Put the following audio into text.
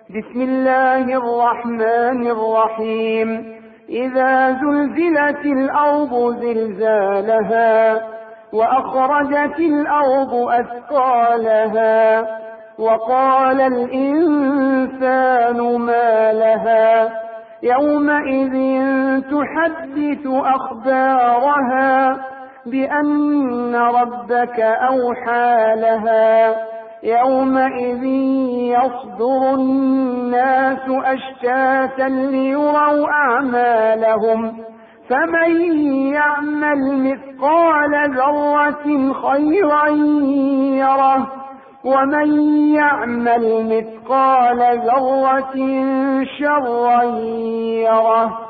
بسم الله الرحمن الرحيم. إذا زلزلت الأرض زلزالها وأخرجت الأرض أثقالها وقال الإنسان ما لها يومئذ تحدث أخبارها بأن ربك أوحى لها يومئذ يصدر الناس أشتاتا ليروا أعمالهم فمن يعمل مثقال ذرة خيرا يره ومن يعمل مثقال ذرة شرا يره.